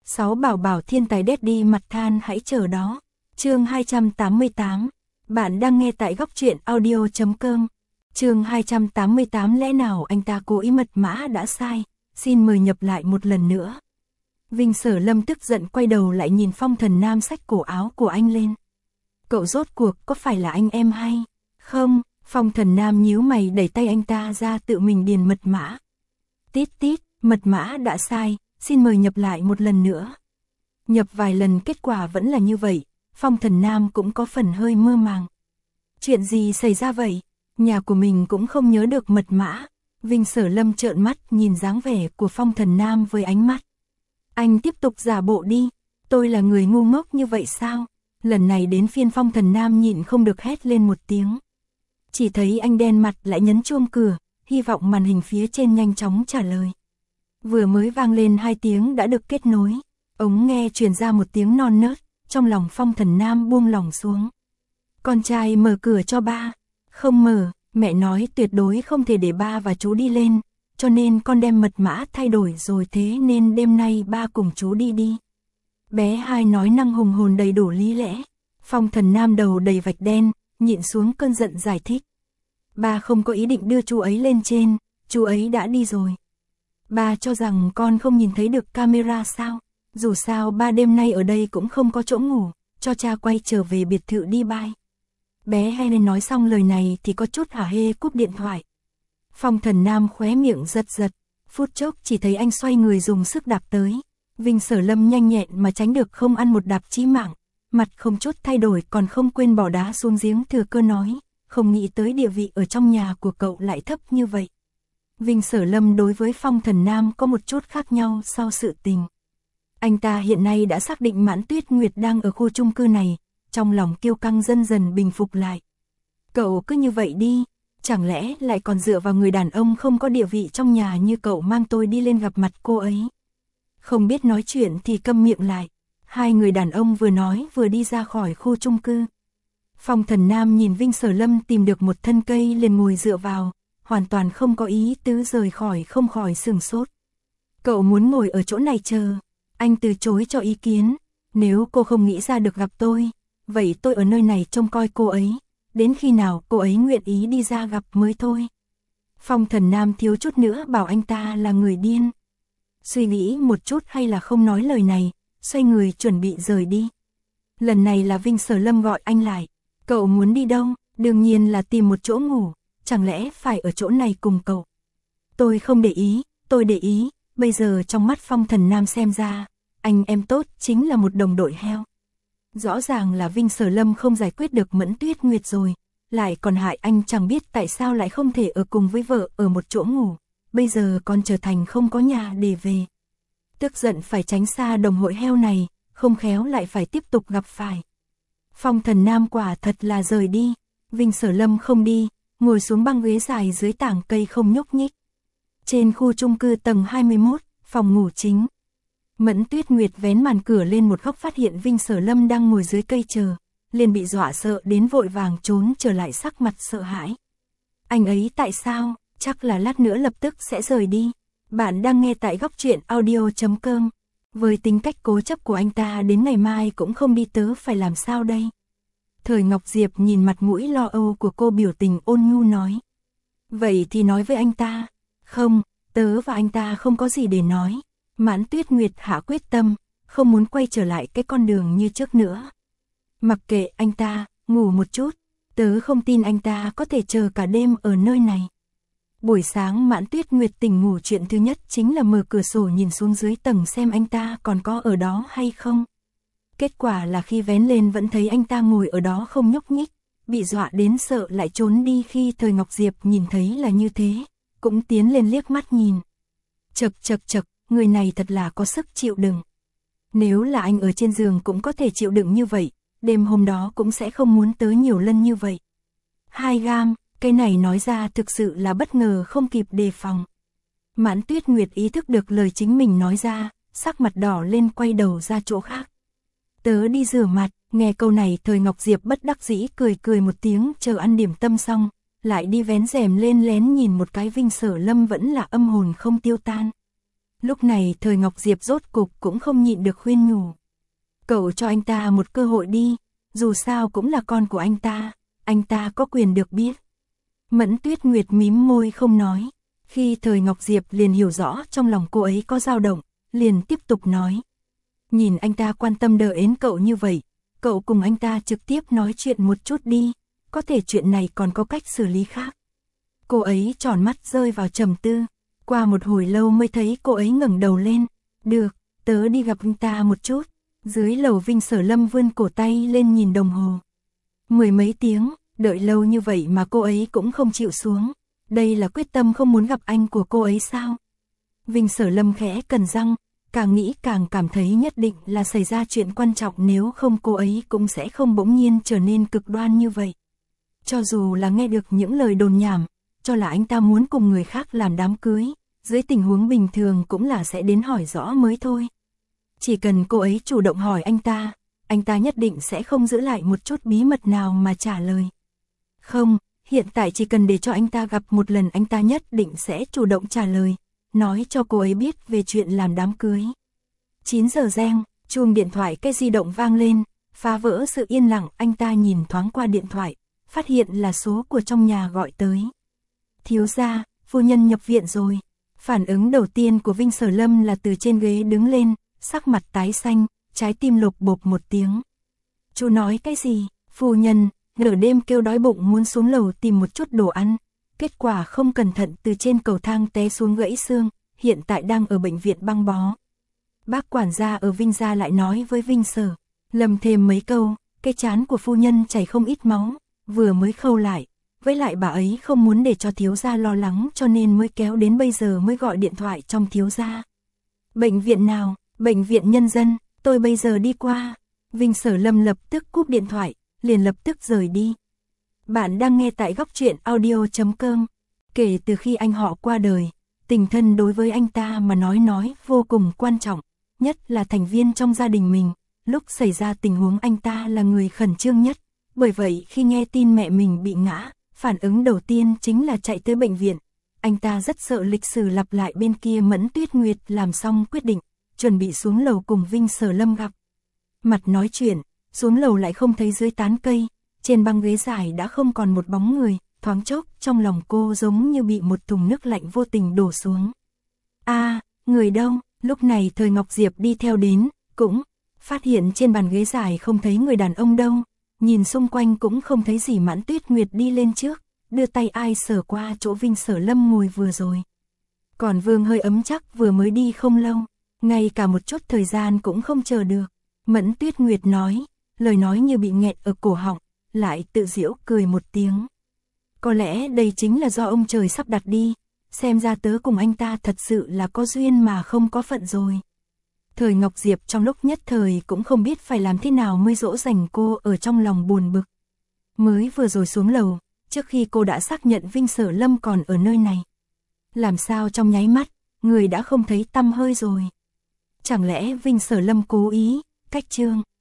6 bảo bảo thiên tài daddy mặt than hãy chờ đó. Chương 288. Bạn đang nghe tại góc truyện audio.com. Chương 288. Lẽ nào anh ta cố ý mật mã đã sai, xin mời nhập lại một lần nữa. Vinh Sở Lâm tức giận quay đầu lại nhìn Phong Thần Nam xách cổ áo của anh lên. Cậu rốt cuộc có phải là anh em hay không? Phong Thần Nam nhíu mày đẩy tay anh ta ra tự mình điền mật mã. Tít tít, mật mã đã sai, xin mời nhập lại một lần nữa. Nhập vài lần kết quả vẫn là như vậy, Phong Thần Nam cũng có phần hơi mơ màng. Chuyện gì xảy ra vậy? Nhà của mình cũng không nhớ được mật mã. Vinh Sở Lâm trợn mắt nhìn dáng vẻ của Phong Thần Nam với ánh mắt. Anh tiếp tục giả bộ đi, tôi là người ngu ngốc như vậy sao? Lần này đến phiên Phong Thần Nam nhịn không được hét lên một tiếng. Chỉ thấy anh đen mặt lại nhấn chuông cửa, hy vọng màn hình phía trên nhanh chóng trả lời. Vừa mới vang lên 2 tiếng đã được kết nối, ống nghe truyền ra một tiếng non nớt, trong lòng Phong Thần Nam buông lỏng xuống. Con trai mở cửa cho ba. Không mở, mẹ nói tuyệt đối không thể để ba và chú đi lên, cho nên con đem mật mã thay đổi rồi, thế nên đêm nay ba cùng chú đi. Bé Hai nói năng hùng hồn đầy đủ lý lẽ. Phong Thần Nam đầu đầy vạch đen, nhịn xuống cơn giận giải thích. Ba không có ý định đưa chú ấy lên trên, chú ấy đã đi rồi. Ba cho rằng con không nhìn thấy được camera sao? Dù sao ba đêm nay ở đây cũng không có chỗ ngủ, cho cha quay trở về biệt thự đi bye. Bé Hai nên nói xong lời này thì có chút hả hê cúp điện thoại. Phong Thần Nam khóe miệng giật, phút chốc chỉ thấy anh xoay người dùng sức đạp tới. Vinh Sở Lâm nhanh nhẹn mà tránh được không ăn một đạp chí mạng, mặt không chút thay đổi còn không quên bỏ đá xuống giếng, thừa cơ nói, không nghĩ tới địa vị ở trong nhà của cậu lại thấp như vậy. Vinh Sở Lâm đối với Phong Thần Nam có một chút khác nhau sau sự tình. Anh ta hiện nay đã xác định Mãn Tuyết Nguyệt đang ở khu chung cư này, trong lòng kiêu căng dần bình phục lại. Cậu cứ như vậy đi, chẳng lẽ lại còn dựa vào người đàn ông không có địa vị trong nhà như cậu mang tôi đi lên gặp mặt cô ấy? Không biết nói chuyện thì câm miệng lại. Hai người đàn ông vừa nói vừa đi ra khỏi khu chung cư. Phong Thần Nam nhìn Vinh Sở Lâm tìm được một thân cây liền ngồi dựa vào, hoàn toàn không có ý tứ rời khỏi, không khỏi sửng sốt. Cậu muốn ngồi ở chỗ này chờ? Anh từ chối cho ý kiến. Nếu cô không nghĩ ra được gặp tôi, vậy tôi ở nơi này trông coi cô ấy, đến khi nào cô ấy nguyện ý đi ra gặp mới thôi. Phong Thần Nam thiếu chút nữa bảo anh ta là người điên. Suy nghĩ một chút hay là không nói lời này, xoay người chuẩn bị rời đi. Lần này là Vinh Sở Lâm gọi anh lại. Cậu muốn đi đâu? Đương nhiên là tìm một chỗ ngủ, chẳng lẽ phải ở chỗ này cùng cậu? Tôi không để ý, tôi để ý. Bây giờ trong mắt Phong Thần Nam xem ra, anh em tốt chính là một đồng đội heo. Rõ ràng là Vinh Sở Lâm không giải quyết được Mẫn Tuyết Nguyệt rồi, lại còn hại anh chẳng biết tại sao lại không thể ở cùng với vợ ở một chỗ ngủ, bây giờ còn trở thành không có nhà để về. Tức giận phải tránh xa đồng hội heo này, không khéo lại phải tiếp tục gặp phải. Phong Thần Nam quả thật là rời đi, Vinh Sở Lâm không đi, ngồi xuống băng ghế dài dưới tảng cây không nhúc nhích. Trên khu chung cư tầng 21, phòng ngủ chính. Mẫn Tuyết Nguyệt vén màn cửa lên một góc, phát hiện Vinh Sở Lâm đang ngồi dưới cây chờ, liền bị dọa sợ đến vội vàng trốn trở lại, sắc mặt sợ hãi. Anh ấy tại sao? Chắc là lát nữa lập tức sẽ rời đi. Bạn đang nghe tại góc truyện audio.com. Với tính cách cố chấp của anh ta đến ngày mai cũng không đi, tớ phải làm sao đây? Thời Ngọc Diệp nhìn mặt mũi lo âu của cô, biểu tình ôn nhu nói. Vậy thì nói với anh ta. Không, tớ và anh ta không có gì để nói. Mãn Tuyết Nguyệt hạ quyết tâm, không muốn quay trở lại cái con đường như trước nữa. Mặc kệ anh ta, ngủ một chút, tớ không tin anh ta có thể chờ cả đêm ở nơi này. Buổi sáng Mãn Tuyết Nguyệt tỉnh ngủ, chuyện thứ nhất chính là mở cửa sổ nhìn xuống dưới tầng xem anh ta còn có ở đó hay không. Kết quả là khi vén lên vẫn thấy anh ta ngồi ở đó không nhúc nhích, bị dọa đến sợ lại trốn đi. Khi Thời Ngọc Diệp nhìn thấy là như thế, cũng tiến lên liếc mắt nhìn. Chật, người này thật là có sức chịu đựng. Nếu là anh ở trên giường cũng có thể chịu đựng như vậy, đêm hôm đó cũng sẽ không muốn tới nhiều lần như vậy. 2 gam, cái này nói ra thực sự là bất ngờ, không kịp đề phòng. Mãn Tuyết Nguyệt ý thức được lời chính mình nói ra, sắc mặt đỏ lên quay đầu ra chỗ khác. Tớ đi rửa mặt. Nghe câu này Thời Ngọc Diệp bất đắc dĩ cười một tiếng, chờ ăn điểm tâm xong, lại đi vén rèm lên lén nhìn một cái Vinh Sở Lâm vẫn là âm hồn không tiêu tan. Lúc này Thời Ngọc Diệp rốt cục cũng không nhịn được khuyên nhủ. Cậu cho anh ta một cơ hội đi, dù sao cũng là con của anh ta có quyền được biết. Mẫn Tuyết Nguyệt mím môi không nói, khi Thời Ngọc Diệp liền hiểu rõ trong lòng cô ấy có dao động, liền tiếp tục nói. Nhìn anh ta quan tâm đờ ến cậu như vậy, cậu cùng anh ta trực tiếp nói chuyện một chút đi, có thể chuyện này còn có cách xử lý khác. Cô ấy tròn mắt rơi vào trầm tư, qua một hồi lâu mới thấy cô ấy ngẩng đầu lên. Được, tớ đi gặp anh ta một chút. Dưới lầu Vinh Sở Lâm vươn cổ tay lên nhìn đồng hồ. 10 mấy tiếng, đợi lâu như vậy mà cô ấy cũng không chịu xuống. Đây là quyết tâm không muốn gặp anh của cô ấy sao? Vinh Sở Lâm khẽ cắn răng, càng nghĩ càng cảm thấy nhất định là xảy ra chuyện quan trọng, nếu không cô ấy cũng sẽ không bỗng nhiên trở nên cực đoan như vậy. Cho dù là nghe được những lời đồn nhảm, cho là anh ta muốn cùng người khác làm đám cưới, dưới tình huống bình thường cũng là sẽ đến hỏi rõ mới thôi. Chỉ cần cô ấy chủ động hỏi anh ta nhất định sẽ không giữ lại một chút bí mật nào mà trả lời. Không, hiện tại chỉ cần để cho anh ta gặp một lần, anh ta nhất định sẽ chủ động trả lời, nói cho cô ấy biết về chuyện làm đám cưới. 9 giờ reng, chuông điện thoại cái di động vang lên, phá vỡ sự yên lặng. Anh ta nhìn thoáng qua điện thoại, phát hiện là số của trong nhà gọi tới. Thiếu gia, phu nhân nhập viện rồi. Phản ứng đầu tiên của Vinh Sở Lâm là từ trên ghế đứng lên, sắc mặt tái xanh, trái tim lục bộp một tiếng. Chú nói cái gì? Phu nhân, nửa đêm kêu đói bụng muốn xuống lầu tìm một chút đồ ăn. Kết quả không cẩn thận từ trên cầu thang té xuống gãy xương, hiện tại đang ở bệnh viện băng bó. Bác quản gia ở Vinh gia lại nói với Vinh Sở Lâm thêm mấy câu, cái trán của phu nhân chảy không ít máu, vừa mới khâu lại. Với lại bà ấy không muốn để cho thiếu gia lo lắng cho nên mới kéo đến bây giờ mới gọi điện thoại trong thiếu gia. Bệnh viện nào? Bệnh viện Nhân dân, tôi bây giờ đi qua. Vinh Sở Lâm lập tức cúp điện thoại, liền lập tức rời đi. Bạn đang nghe tại góc truyện audio.com. Kể từ khi anh họ qua đời, tình thân đối với anh ta mà nói vô cùng quan trọng, nhất là thành viên trong gia đình mình. Lúc xảy ra tình huống anh ta là người khẩn trương nhất, bởi vậy khi nghe tin mẹ mình bị ngã, phản ứng đầu tiên chính là chạy tới bệnh viện. Anh ta rất sợ lịch sử lặp lại. Bên kia Mẫn Tuyết Nguyệt làm xong quyết định, chuẩn bị xuống lầu cùng Vinh Sở Lâm gặp mặt nói chuyện, xuống lầu lại không thấy dưới tán cây, trên băng ghế dài đã không còn một bóng người, thoáng chốc trong lòng cô giống như bị một thùng nước lạnh vô tình đổ xuống. Người đâu? Lúc này Thời Ngọc Diệp đi theo đến, cũng phát hiện trên bàn ghế dài không thấy người đàn ông đâu, nhìn xung quanh cũng không thấy gì. Mẫn Tuyết Nguyệt đi lên trước, đưa tay ai sờ qua chỗ Vinh Sở Lâm ngồi vừa rồi. Còn Vương hơi ấm chắc vừa mới đi không lâu, ngay cả một chút thời gian cũng không chờ được. Mẫn Tuyết Nguyệt nói, lời nói như bị nghẹt ở cổ họng, lại tự giễu cười một tiếng. Có lẽ đây chính là do ông trời sắp đặt đi, xem ra tớ cùng anh ta thật sự là có duyên mà không có phận rồi. Thời Ngọc Diệp trong lúc nhất thời cũng không biết phải làm thế nào mới dỗ dành cô, ở trong lòng buồn bực. Mới vừa rồi xuống lầu, trước khi cô đã xác nhận Vinh Sở Lâm còn ở nơi này. Làm sao trong nháy mắt, người đã không thấy tăm hơi rồi. Chẳng lẽ Vinh Sở Lâm cố ý cách Trương